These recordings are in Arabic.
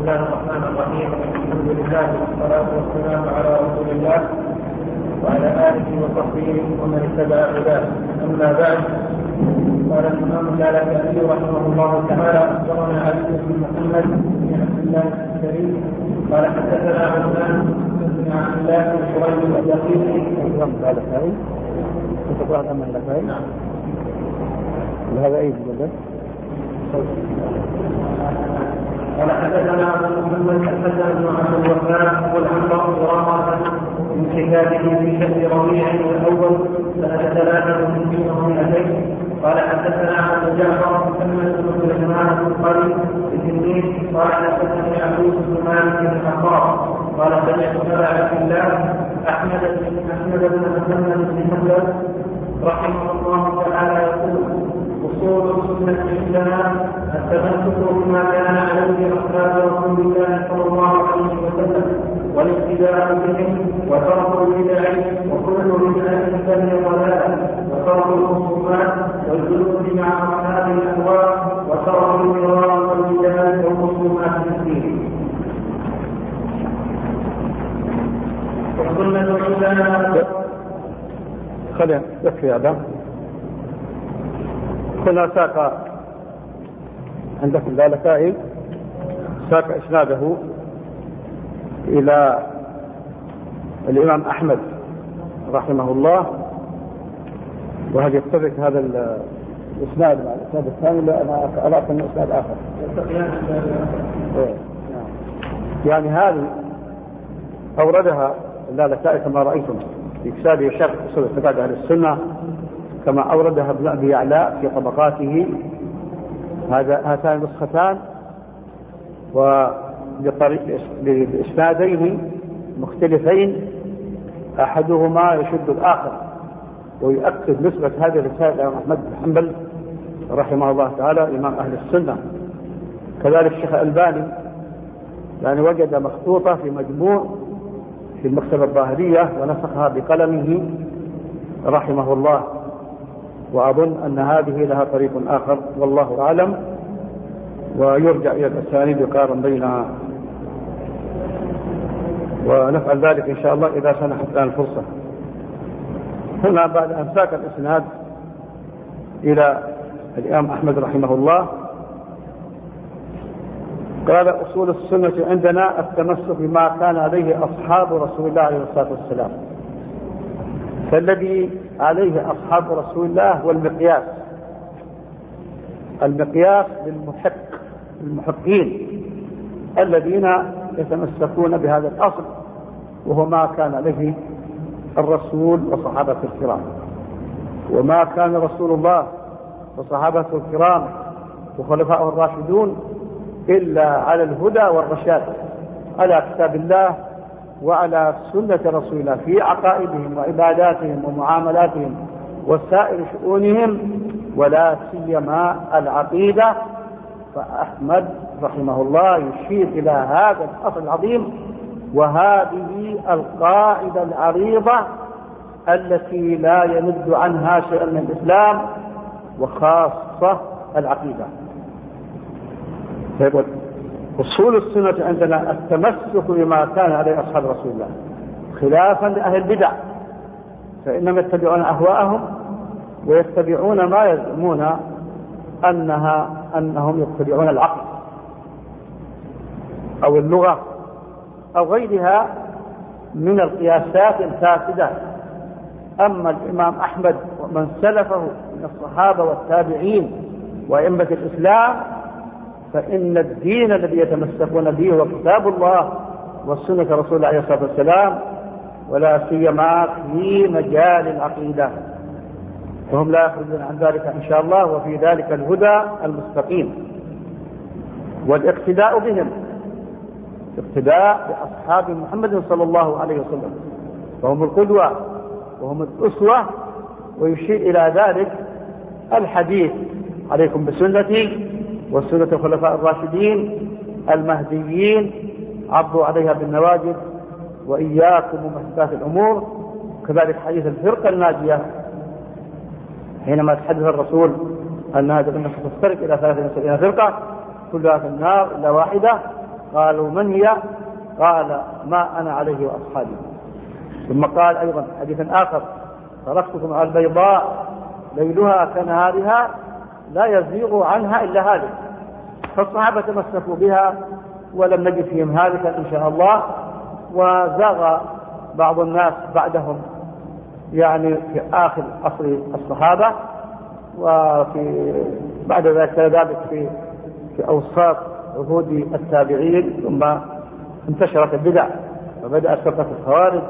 الله الرحمن الرحيم. الحمد لله والصلاة والسلام على رسول الله وعلى آله وصحبه ومن اتبع هداه. أما بعد، قال الإمام اللالكائي رحمه الله تعالى: أخبرنا علي بن محمد بن عبد الله الشريف قال حدثنا عثمان بن عبد الله بن شريح الدقيقي. اللالكائي تقول عن أمر اللالكائي؟ نعم. وهذا أي جدا؟ قال حدثنا ابو محمد حدثنا بن عبد الوهاب والعنبر قراءة من كتابه في شهر ربيع الاول سنة 300. قال حدثنا عبد جعفر محمد بن سليمان البخاري التلميذ قال حدثني عبد بن مالك بن عطاء قال سمعت ابا عبد الله احمد بن محمد بن حنبل رحمه الله تعالى يقول: أصول السنة عندنا التمسك بما كان عليه أصحاب رسول الله صلى الله عليه وسلم والاقتداء بهم وترك البدع وكل بدعة فهي ضلالة وترك الخصومات والجلوس مع أصحاب الأهواء وترك المرار والجدال والخصومات في الدين. والسنة عندنا خلينا يكفي هذا. هنا ساق عندكم اللالكائي ساق إسناده إلى الإمام أحمد رحمه الله، وهل يتفق هذا الإسناد مع الإسناد الثاني؟ لا، أنا أرى أنه إسناد آخر. يعني هذه أوردها اللالكائي كما رأيتم في كتابه شرح أصول اعتقاد أهل السنة، كما أوردها ابن أبي يعلى في طبقاته. هاتان النسختان بإسنادين مختلفين، أحدهما يشد الآخر ويؤكد نسبة هذه الرسالة إلى أحمد بن حنبل رحمه الله تعالى إمام أهل السنة. كذلك الشيخ الألباني يعني وجد مخطوطة في مجموع في المكتبة الظاهرية ونسخها بقلمه رحمه الله، وأظن أن هذه لها طريق آخر والله أعلم، ويرجع إلى الأسانيد يقارن بينها، ونفعل ذلك إن شاء الله إذا سنحت لنا الفرصة. هنا بعد أن ساق الإسناد إلى الإمام أحمد رحمه الله قال: أصول السنة عندنا التمسك بما كان عليه أصحاب رسول الله عليه الصلاة والسلام. فالذي عليه أصحاب رسول الله هو المقياس للمحقين الذين يتمسكون بهذا الأصل، وهو ما كان عليه الرسول وصحابة الكرام. وما كان رسول الله وصحابة الكرام وخلفاء الراشدون إلا على الهدى والرشاد، على كتاب الله وعلى سنة رسول الله في عقائدهم وعباداتهم ومعاملاتهم وسائر شؤونهم، ولا سيما العقيدة. فأحمد رحمه الله يشير إلى هذا الأصل العظيم وهذه القاعدة العريضة التي لا يمد عنها شيء من الإسلام، وخاصة العقيدة. فيقول: أصول السنة عندنا التمسك بما كان عليه أصحاب رسول الله، خلافا لأهل البدع فإنهم يتبعون أهواءهم ويتبعون ما يزعمون أنهم يتبعون العقل أو اللغة أو غيرها من القياسات الفاسدة. أما الإمام أحمد ومن سلفه من الصحابة والتابعين وأئمة الإسلام فإن الدين الذي يتمسكون به هو كتاب الله والسنة رسول الله عليه الصلاة والسلام، ولا سيما في مجال العقيدة، وهم لا يخرجون عن ذلك إن شاء الله، وفي ذلك الهدى المستقيم والاقتداء بهم، اقتداء بأصحاب محمد صلى الله عليه وسلم، وهم القدوة وهم الأسوة. ويشير إلى ذلك الحديث: عليكم بسنتي وسنة الخلفاء الراشدين المهديين عضوا عليها بالنواجذ وإياكم ومحدثات الأمور. كذلك حديث الفرقة الناجية حينما تحدث الرسول أن هذه الأمة ستفترق إلى 73 فرقة كلها في النار إلا واحدة، قالوا من هي؟ قال ما أنا عليه وأصحابي. ثم قال أيضا حديث آخر تركتكم على البيضاء ليلها كنهارها لا يزيغ عنها إلا هالك. فالصحابة تمسكوا بها ولم نجد فيهم هالكا إن شاء الله. وزاغ بعض الناس بعدهم يعني في آخر عصر الصحابة، وفي بعد ذلك في أوساط عهود التابعين، ثم انتشرت البدع وبدأت فرقة الخوارج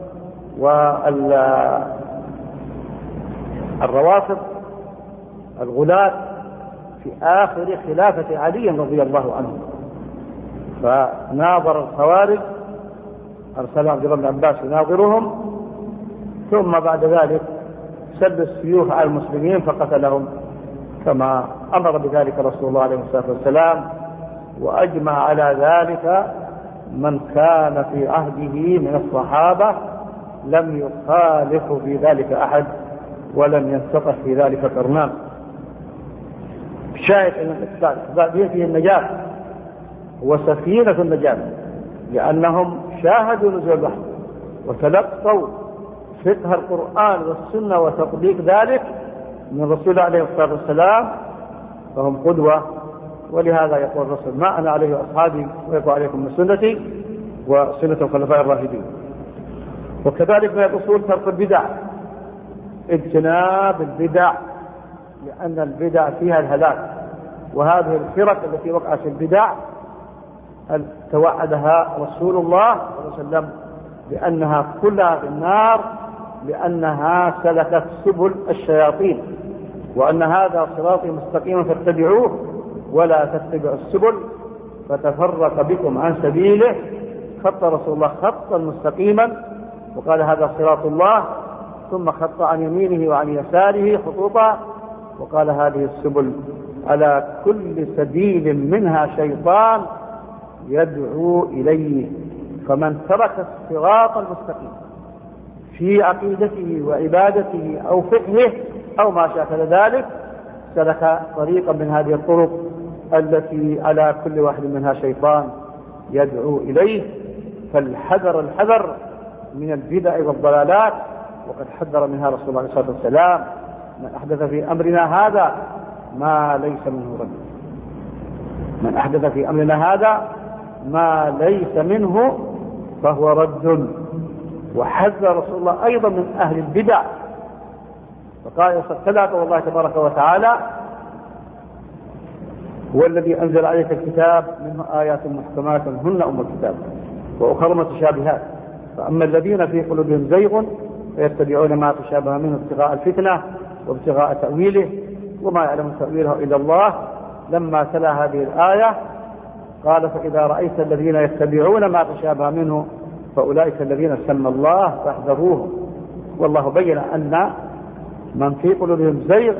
والروافض الغلاة في آخر خلافة علي رضي الله عنه. فناظر الخوارج، أرسل عبد الله بن عباس يناظرهم، ثم بعد ذلك سد السيوف على المسلمين فقتلهم كما أمر بذلك رسول الله عليه الصلاة والسلام. وأجمع على ذلك من كان في عهده من الصحابة، لم يخالف في ذلك أحد ولم ينتقص في ذلك قرنان. شاهد أن الاتباع فيه النجاة وسفينة النجاة، لأنهم شاهدوا نزول الوحي وتلقوا فقه القرآن والسنة وتطبيق ذلك من رسول الله عليه الصلاة والسلام، فهم قدوة. ولهذا يقول الرسول ما أنا عليه وأصحابي ويقول عليكم من سنتي وسنة الخلفاء الراشدين. وكذلك من الأصول ترك البدع، اجتناب البدع، لأن البدع فيها الهلاك. وهذه الفرق التي وقعت في البدع توعدها رسول الله صلى الله عليه وسلم بأنها كلها في النار، لأنها سلكت سبل الشياطين، وأن هذا صراطي مستقيما فاتبعوه ولا تتبعوا السبل فتفرق بكم عن سبيله. خط رسول الله خطا مستقيما وقال هذا صراط الله، ثم خط عن يمينه وعن يساره خطوطا وقال هذه السبل على كل سبيل منها شيطان يدعو إليه. فمن ترك الصراط المستقيم في عقيدته وعبادته أو فقهه أو ما شاكل ذلك سلك طريقا من هذه الطرق التي على كل واحد منها شيطان يدعو إليه. فالحذر الحذر من البدع والضلالات، وقد حذر منها رسول الله عليه الصلاة والسلام من أحدث في أمرنا هذا ما ليس منه رد. من أحدث في أمرنا هذا ما ليس منه فهو رد. وحذر رسول الله أيضا من أهل البدع فقال صدق الله تبارك وتعالى هو الذي أنزل عليك الكتاب منه آيات محكمات هن أم الكتاب وأخر متشابهات، فأما الذين في قلوبهم زيغ فيتبعون ما تشابه منه ابتغاء الفتنة وابتغاء تأويله وما يعلم تأويله إلا الله. لما تلا هذه الآية قال فإذا رأيت الذين يتبعون ما تشابه منه فأولئك الذين سمى الله فاحذروهم. والله بين أن من في قلوبهم زيغ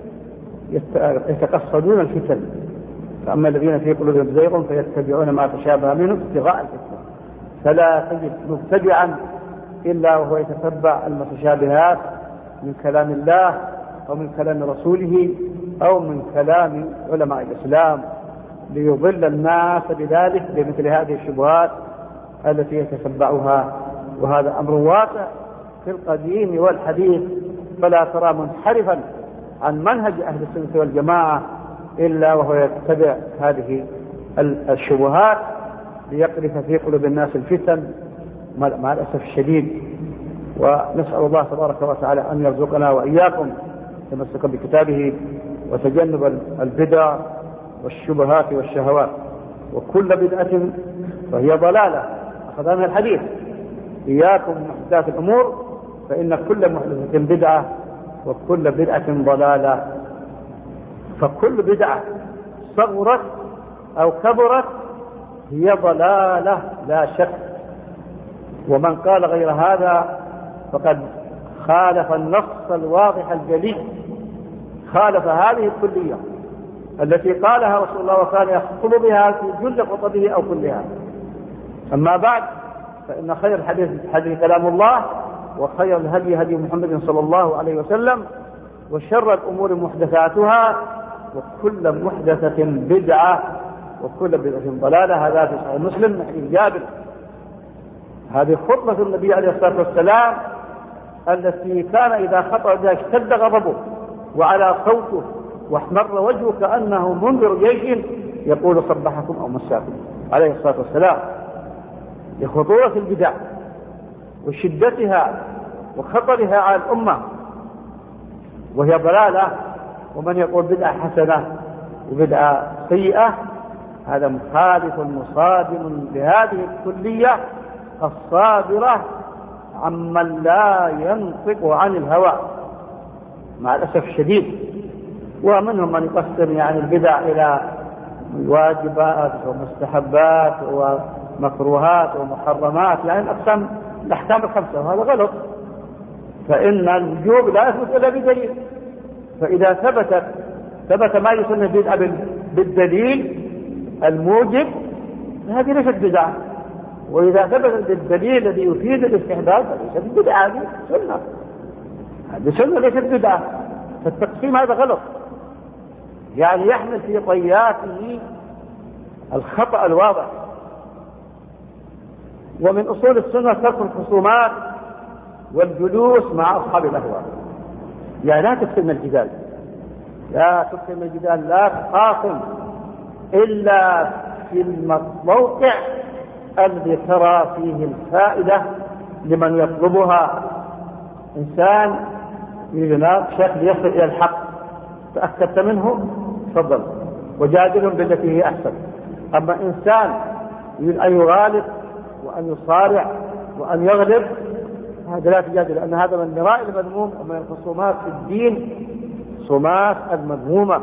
يتقصدون الفتن، فأما الذين في قلوبهم زيغ فيتبعون ما تشابه منه ابتغاء الفتنة. فلا تجد مبتدعا إلا وهو يتتبع المتشابهات من كلام الله أو من كلام رسوله أو من كلام علماء الإسلام ليضل الناس بذلك بمثل هذه الشبهات التي يتتبعها. وهذا أمر واقع في القديم والحديث، فلا ترى منحرفا عن منهج أهل السنة والجماعة إلا وهو يتبع هذه الشبهات ليقذف في قلوب الناس الفتن مع الأسف الشديد. ونسأل الله تبارك وتعالى أن يرزقنا وإياكم تمسكا بكتابه وتجنب البدع والشبهات والشهوات. وكل بدعة فهي ضلالة، أخذنا من الحديث إياكم محدثات الأمور فإن كل محدثة بدعة وكل بدعة ضلالة. فكل بدعة صغرت أو كبرت هي ضلالة لا شك. ومن قال غير هذا فقد خالف النص الواضح الجلي، خالف هذه الكلية التي قالها رسول الله وكان يخطب بها في جل خطبه أو كلها. أما بعد فإن خير الحديث كلام الله، وخير الهدي هدي محمد صلى الله عليه وسلم، وشر الأمور محدثاتها، وكل محدثة بدعة، وكل بدعة ضلالة. هذا في صحيح مسلم من حديث جابر. هذه خطبة النبي عليه الصلاة والسلام التي كان إذا خطب بها اشتد غضبه وعلى صوته واحمر وجهه كأنه منذر جيش يقول صبحكم أو مساكم عليه الصلاة والسلام، لخطورة البدع وشدتها وخطرها على الأمة، وهي ضلالة. ومن يقول بدعة حسنة وبدعة سيئة هذا مخالف مصادم لهذه الكلية الصادرة عمن لا ينطق عن الهوى مع الأسف الشديد. ومنهم من يقسم يعني البدع إلى واجبات ومستحبات ومكروهات ومحرمات، يعني الأقسام الأحكام الخمسة، وهذا غلط. فإن الوجوب لا يثبت إلا بدليل، فإذا ثبت ما يسمى بدعة بالدليل الموجب هذه ليست بدعة، وإذا ثبت بالدليل الذي يفيد الاستحباب فليست بدعة، هذه سنة، هذه سنة ليست بدعة. فالتقسيم هذا غلط، يعني يحمل في طياته الخطأ الواضح. ومن أصول السنة ترك الخصومات والجلوس مع أصحاب الأهواء، يعني لا تكتم الجدال، لا تكتم الجدال، لا تخاصم إلا في الموقع الذي ترى فيه الفائدة لمن يطلبها. إنسان يناقشك ليصل إلى الحق تأكدت منه تفضل وجادلهم بالتي هي أحسن. أما إنسان يريد أن يغالب وأن يصارع وأن يغلب هذا لا تجادل، لأن هذا من مراء المذموم ومن الخصومات في الدين صمات المذمومة.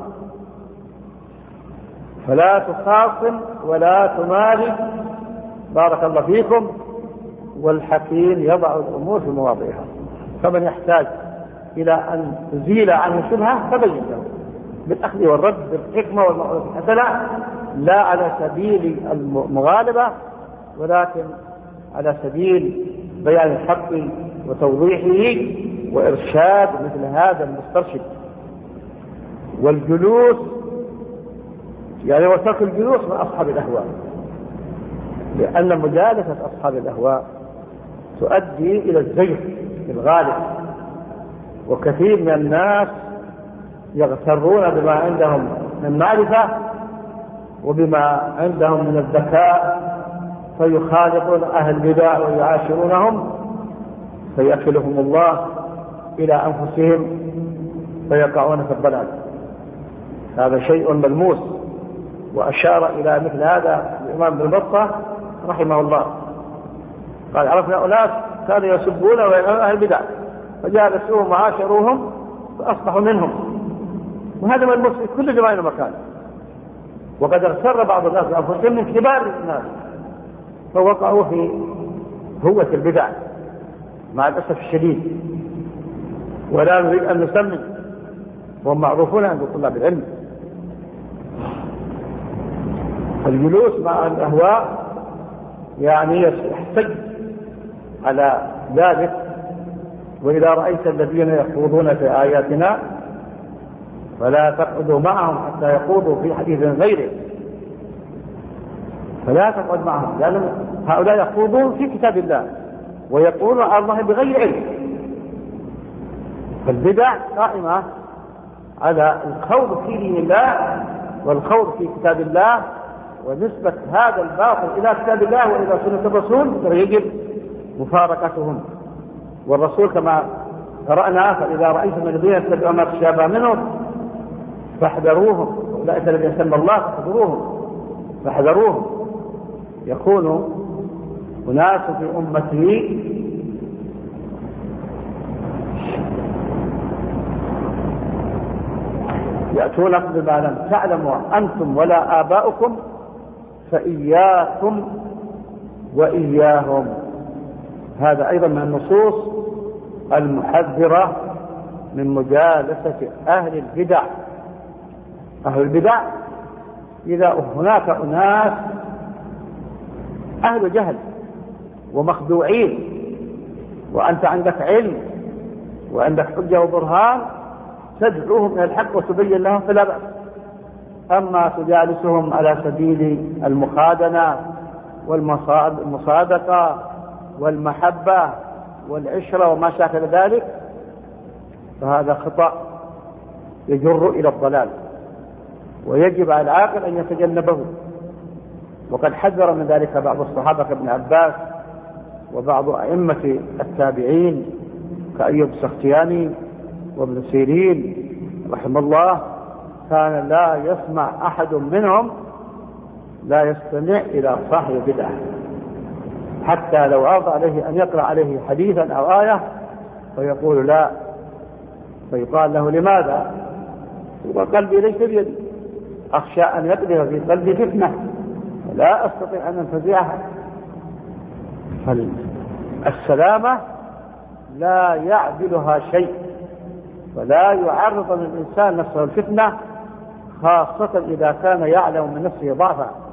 فلا تخاصم ولا تماري بارك الله فيكم، والحكيم يضع الأمور في مواضعها. فمن يحتاج إلى أن تزيل عنه شبهة فبين له بالأخذ والرد بالحكمة والموعظة الحسنة، لا على سبيل المغالبة ولكن على سبيل بيان الحق وتوضيحه وإرشاد مثل هذا المسترشد. والجلوس يعني وترك الجلوس مع أصحاب الأهواء، لأن مجالسة أصحاب الأهواء تؤدي إلى الزيغ في الغالب، وكثير من الناس يغترون بما عندهم من معرفة وبما عندهم من الذكاء فيخالطون أهل البدع ويعاشرونهم فيأكلهم الله إلى أنفسهم فيقعون في الضلال. هذا شيء ملموس، وأشار إلى مثل هذا الإمام ابن بطة رحمه الله، قال عرفنا أناس كانوا يسبون ويلعنون أهل البدع فجالسوهم وعاشروهم فأصبحوا منهم، وهذا ملموس في كل زمان ومكان. وقد اغتر بعض الناس بأنفسهم من كبار الناس فوقعوا في هوة البدع مع الأسف الشديد، ولا نريد أن نسمي، وهم معروفون عند طلاب العلم. الجلوس مع الأهواء يعني يحتج على ذلك. وإذا رأيت الذين يخوضون في آياتنا فلا تقعدوا معهم حتى يخوضوا في حديث غيره، فلا تقعد معهم، لأن هؤلاء يخوضون في كتاب الله ويقولون على الله بغير علم. فالبدع قائمة على الخوض في دين الله والخوض في كتاب الله، ونسبة هذا الباطل إلى كتاب الله وإلى سنة الرسول يجب مفارقتهم. والرسول كما قرأنا فإذا رأيتم الذين يتبعون ما تشابه منه فاحذروهم، أولئك الذين سمى الله فاحذروهم. يكون أناس في أمته يأتونكم بما لم تعلموا أنتم ولا آباؤكم فإياكم وإياهم. هذا أيضا من النصوص المحذرة من مجالسة أهل البدع. أهل البدع إذا هناك أناس أهل جهل ومخدوعين وأنت عندك علم وعندك حجة وبرهان تدعوهم إلى الحق وتبين لهم فلا بأس. أما تجالسهم على سبيل المخادنة والمصادقة والمحبة والعشرة وما شاكل ذلك فهذا خطأ يجر إلى الضلال، ويجب على العاقل أن يتجنبه. وقد حذر من ذلك بعض الصحابة كابن عباس وبعض أئمة التابعين كأيوب السختياني وابن سيرين رحمه الله، كان لا يسمع أحد منهم لا يستمع إلى صاحب بدعة حتى لو عرض عليه أن يقرأ عليه حديثا أو آية فيقول لا، فيقال له لماذا؟ يقول قلبي ليس بيدي، أخشى أن يقذف في قلبي فتنة لا أستطيع أن أنتزعها. فالسلامة لا يعدلها شيء، فلا يعرض الإنسان نفسه الفتنة، خاصة إذا كان يعلم من نفسه ضعفا.